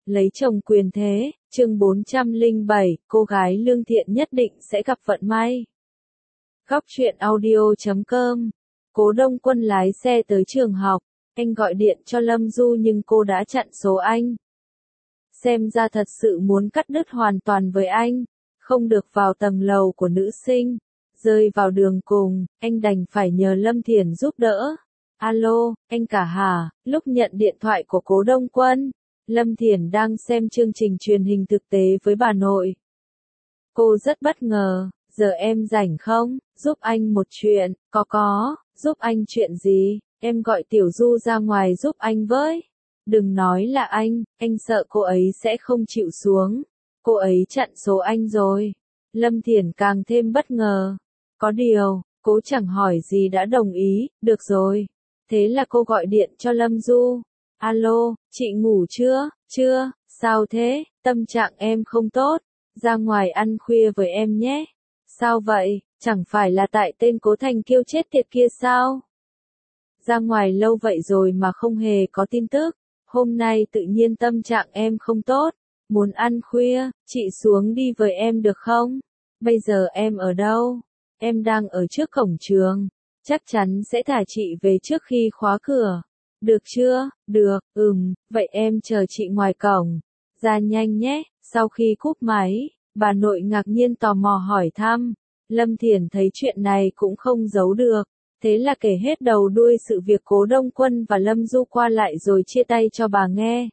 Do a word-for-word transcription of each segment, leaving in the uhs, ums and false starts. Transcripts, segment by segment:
Lấy chồng quyền thế, chương bốn trăm lẻ bảy, cô gái lương thiện nhất định sẽ gặp vận may. Góc truyện audio chấm com. Cố Đông Quân lái xe tới trường học, anh gọi điện cho Lâm Du nhưng cô đã chặn số anh. Xem ra thật sự muốn cắt đứt hoàn toàn với anh, không được vào tầng lầu của nữ sinh. Rơi vào đường cùng, anh đành phải nhờ Lâm Thiển giúp đỡ. Alo, anh cả hả? Lúc nhận điện thoại của Cố Đông Quân, Lâm Thiển đang xem chương trình truyền hình thực tế với bà nội. Cô rất bất ngờ, giờ em rảnh không? Giúp anh một chuyện, có có, giúp anh chuyện gì? Em gọi Tiểu Du ra ngoài giúp anh với. Đừng nói là anh, anh sợ cô ấy sẽ không chịu xuống. Cô ấy chặn số anh rồi. Lâm Thiển càng thêm bất ngờ. Có điều, cố chẳng hỏi gì đã đồng ý, được rồi. Thế là cô gọi điện cho Lâm Du. Alo, chị ngủ chưa? Chưa, sao thế? Tâm trạng em không tốt. Ra ngoài ăn khuya với em nhé. Sao vậy? Chẳng phải là tại tên Cố Thành Kiêu chết tiệt kia sao? Ra ngoài lâu vậy rồi mà không hề có tin tức. Hôm nay tự nhiên tâm trạng em không tốt. Muốn ăn khuya, chị xuống đi với em được không? Bây giờ em ở đâu? Em đang ở trước cổng trường. Chắc chắn sẽ thả chị về trước khi khóa cửa. Được chưa? Được, ừm, vậy em chờ chị ngoài cổng. Ra nhanh nhé. Sau khi cúp máy, bà nội ngạc nhiên tò mò hỏi thăm. Lâm Thiển thấy chuyện này cũng không giấu được. Thế là kể hết đầu đuôi sự việc Cố Đông Quân và Lâm Du qua lại rồi chia tay cho bà nghe.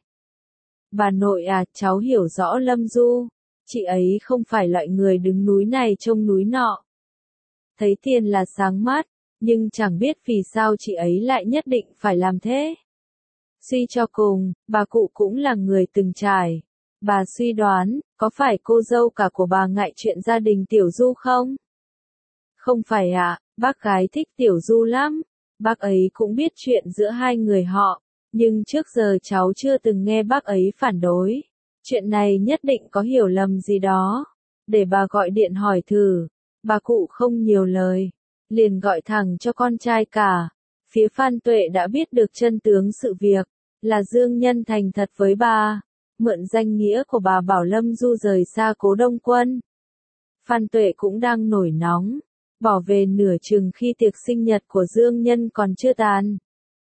Bà nội à, cháu hiểu rõ Lâm Du. Chị ấy không phải loại người đứng núi này trông núi nọ. Thấy tiền là sáng mắt, nhưng chẳng biết vì sao chị ấy lại nhất định phải làm thế. Suy cho cùng, bà cụ cũng là người từng trải. Bà suy đoán, có phải cô dâu cả của bà ngại chuyện gia đình Tiểu Du không? Không phải ạ, à, bác gái thích Tiểu Du lắm. Bác ấy cũng biết chuyện giữa hai người họ, nhưng trước giờ cháu chưa từng nghe bác ấy phản đối. Chuyện này nhất định có hiểu lầm gì đó. Để bà gọi điện hỏi thử. Bà cụ không nhiều lời, liền gọi thẳng cho con trai cả. Phía Phan Tuệ đã biết được chân tướng sự việc, là Dương Nhân thành thật với bà, mượn danh nghĩa của bà bảo Lâm Du rời xa Cố Đông Quân. Phan Tuệ cũng đang nổi nóng, bỏ về nửa chừng khi tiệc sinh nhật của Dương Nhân còn chưa tàn.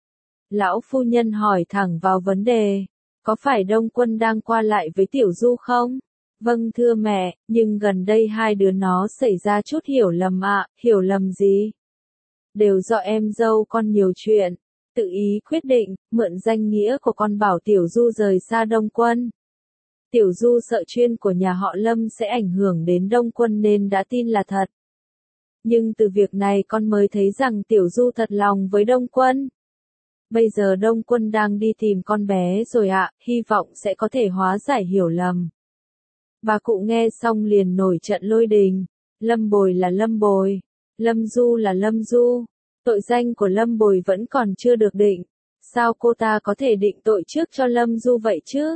Lão phu nhân hỏi thẳng vào vấn đề, có phải Đông Quân đang qua lại với Tiểu Du không? Vâng thưa mẹ, nhưng gần đây hai đứa nó xảy ra chút hiểu lầm ạ, à, hiểu lầm gì? Đều do em dâu con nhiều chuyện, tự ý quyết định, mượn danh nghĩa của con bảo Tiểu Du rời xa Đông Quân. Tiểu Du sợ chuyên của nhà họ Lâm sẽ ảnh hưởng đến Đông Quân nên đã tin là thật. Nhưng từ việc này con mới thấy rằng Tiểu Du thật lòng với Đông Quân. Bây giờ Đông Quân đang đi tìm con bé rồi ạ, à, hy vọng sẽ có thể hóa giải hiểu lầm. Bà cụ nghe xong liền nổi trận lôi đình. Lâm Bồi là Lâm Bồi, Lâm Du là Lâm Du. Tội danh của Lâm Bồi vẫn còn chưa được định. Sao cô ta có thể định tội trước cho Lâm Du vậy chứ?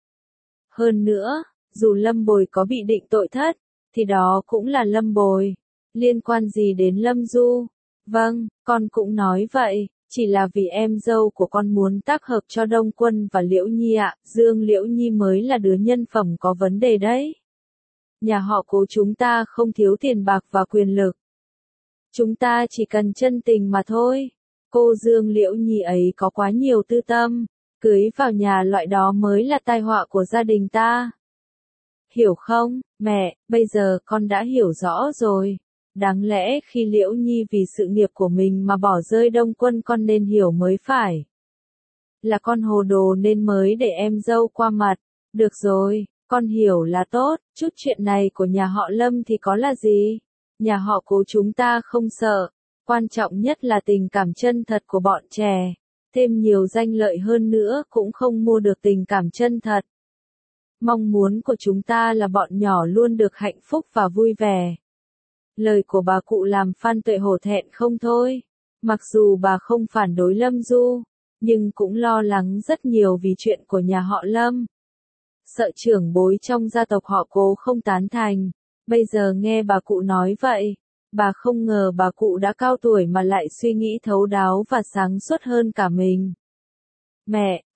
Hơn nữa, dù Lâm Bồi có bị định tội thất, thì đó cũng là Lâm Bồi. Liên quan gì đến Lâm Du? Vâng, con cũng nói vậy. Chỉ là vì em dâu của con muốn tác hợp cho Đông Quân và Liễu Nhi ạ, à, Dương Liễu Nhi mới là đứa nhân phẩm có vấn đề đấy. Nhà họ Cố chúng ta không thiếu tiền bạc và quyền lực. Chúng ta chỉ cần chân tình mà thôi. Cô Dương Liễu Nhi ấy có quá nhiều tư tâm, cưới vào nhà loại đó mới là tai họa của gia đình ta. Hiểu không, mẹ, bây giờ con đã hiểu rõ rồi. Đáng lẽ khi Liễu Nhi vì sự nghiệp của mình mà bỏ rơi Đông Quân con nên hiểu mới phải. Là con hồ đồ nên mới để em dâu qua mặt. Được rồi, con hiểu là tốt, chút chuyện này của nhà họ Lâm thì có là gì? Nhà họ Cố chúng ta không sợ. Quan trọng nhất là tình cảm chân thật của bọn trẻ. Thêm nhiều danh lợi hơn nữa cũng không mua được tình cảm chân thật. Mong muốn của chúng ta là bọn nhỏ luôn được hạnh phúc và vui vẻ. Lời của bà cụ làm Phan Tuệ hổ thẹn không thôi. Mặc dù bà không phản đối Lâm Du, nhưng cũng lo lắng rất nhiều vì chuyện của nhà họ Lâm. Sợ trưởng bối trong gia tộc họ Cố không tán thành. Bây giờ nghe bà cụ nói vậy, bà không ngờ bà cụ đã cao tuổi mà lại suy nghĩ thấu đáo và sáng suốt hơn cả mình. Mẹ,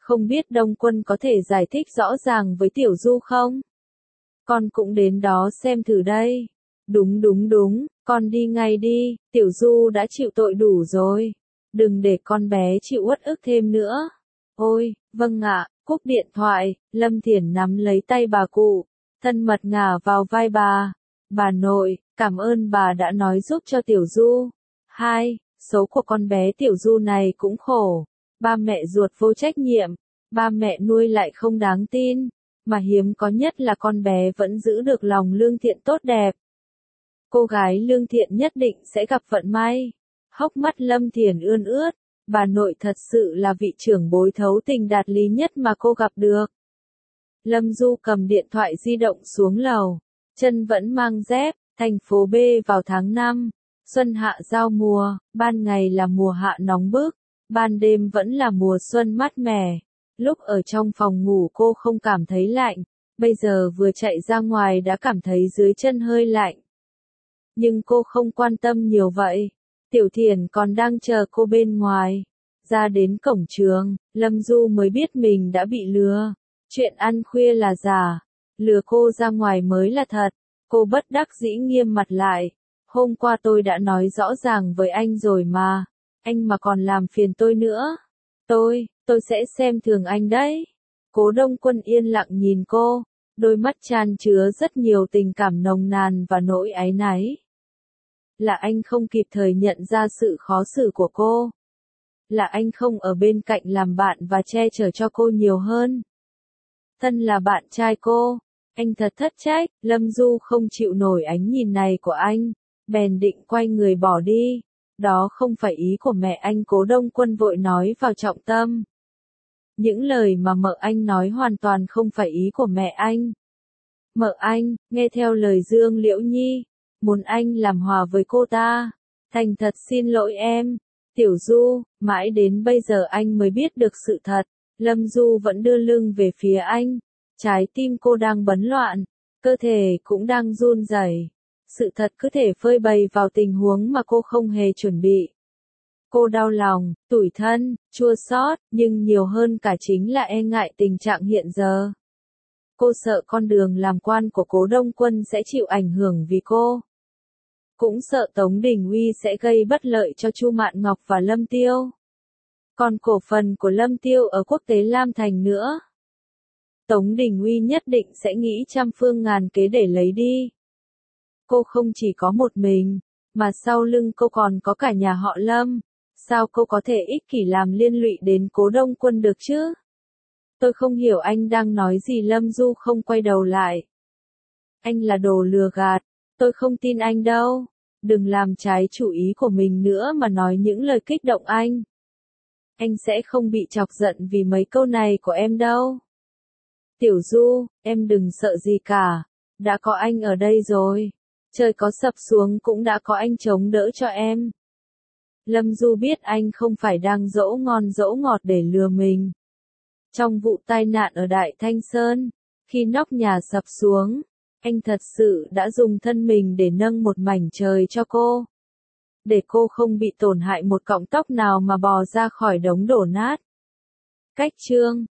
Không biết Đông Quân có thể giải thích rõ ràng với Tiểu Du không? Con cũng đến đó xem thử đây. Đúng đúng đúng, con đi ngay đi, Tiểu Du đã chịu tội đủ rồi. Đừng để con bé chịu uất ức thêm nữa. Ôi, vâng ạ, cúp điện thoại, Lâm Thiển nắm lấy tay bà cụ, thân mật ngả vào vai bà. Bà nội, cảm ơn bà đã nói giúp cho Tiểu Du. Hai, số của con bé Tiểu Du này cũng khổ. Ba mẹ ruột vô trách nhiệm, ba mẹ nuôi lại không đáng tin, mà hiếm có nhất là con bé vẫn giữ được lòng lương thiện tốt đẹp. Cô gái lương thiện nhất định sẽ gặp vận may. Hốc mắt Lâm Thiển ươn ướt, bà nội thật sự là vị trưởng bối thấu tình đạt lý nhất mà cô gặp được. Lâm Du cầm điện thoại di động xuống lầu, chân vẫn mang dép, thành phố B vào tháng năm, xuân hạ giao mùa, ban ngày là mùa hạ nóng bức, ban đêm vẫn là mùa xuân mát mẻ. Lúc ở trong phòng ngủ cô không cảm thấy lạnh, bây giờ vừa chạy ra ngoài đã cảm thấy dưới chân hơi lạnh. Nhưng cô không quan tâm nhiều vậy. Tiểu Thiển còn đang chờ cô bên ngoài. Ra đến cổng trường, Lâm Du mới biết mình đã bị lừa. Chuyện ăn khuya là giả, lừa cô ra ngoài mới là thật. Cô bất đắc dĩ nghiêm mặt lại. Hôm qua tôi đã nói rõ ràng với anh rồi mà. Anh mà còn làm phiền tôi nữa. Tôi, tôi sẽ xem thường anh đấy. Cố Đông Quân yên lặng nhìn cô. Đôi mắt tràn chứa rất nhiều tình cảm nồng nàn và nỗi áy náy. Là anh không kịp thời nhận ra sự khó xử của cô. Là anh không ở bên cạnh làm bạn và che chở cho cô nhiều hơn. Thân là bạn trai cô, anh thật thất trách. Lâm Du không chịu nổi ánh nhìn này của anh, bèn định quay người bỏ đi. Đó không phải ý của mẹ anh. Cố Đông Quân vội nói vào trọng tâm. Những lời mà mợ anh nói hoàn toàn không phải ý của mẹ anh. Mợ anh, nghe theo lời Dương Liễu Nhi, muốn anh làm hòa với cô ta. Thành thật xin lỗi em, Tiểu Du. Mãi đến bây giờ anh mới biết được sự thật. Lâm Du vẫn đưa lưng về phía anh. Trái tim cô đang bấn loạn, cơ thể cũng đang run rẩy. Sự thật cứ thể phơi bày vào tình huống mà cô không hề chuẩn bị. Cô đau lòng, tủi thân, chua xót, nhưng nhiều hơn cả chính là e ngại tình trạng hiện giờ. Cô sợ con đường làm quan của Cố Đông Quân sẽ chịu ảnh hưởng vì cô. Cũng sợ Tống Đình Uy sẽ gây bất lợi cho Chu Mạn Ngọc và Lâm Tiêu. Còn cổ phần của Lâm Tiêu ở Quốc tế Lam Thành nữa. Tống Đình Uy nhất định sẽ nghĩ trăm phương ngàn kế để lấy đi. Cô không chỉ có một mình, mà sau lưng cô còn có cả nhà họ Lâm. Sao cô có thể ích kỷ làm liên lụy đến Cố Đông Quân được chứ? Tôi không hiểu anh đang nói gì. Lâm Du không quay đầu lại. Anh là đồ lừa gạt, tôi không tin anh đâu. Đừng làm trái chủ ý của mình nữa mà nói những lời kích động anh. Anh sẽ không bị chọc giận vì mấy câu này của em đâu. Tiểu Du, em đừng sợ gì cả. Đã có anh ở đây rồi. Trời có sập xuống cũng đã có anh chống đỡ cho em. Lâm Du biết anh không phải đang dỗ ngon dỗ ngọt để lừa mình. Trong vụ tai nạn ở Đại Thanh Sơn, khi nóc nhà sập xuống, anh thật sự đã dùng thân mình để nâng một mảnh trời cho cô. Để cô không bị tổn hại một cọng tóc nào mà bò ra khỏi đống đổ nát. Cách chương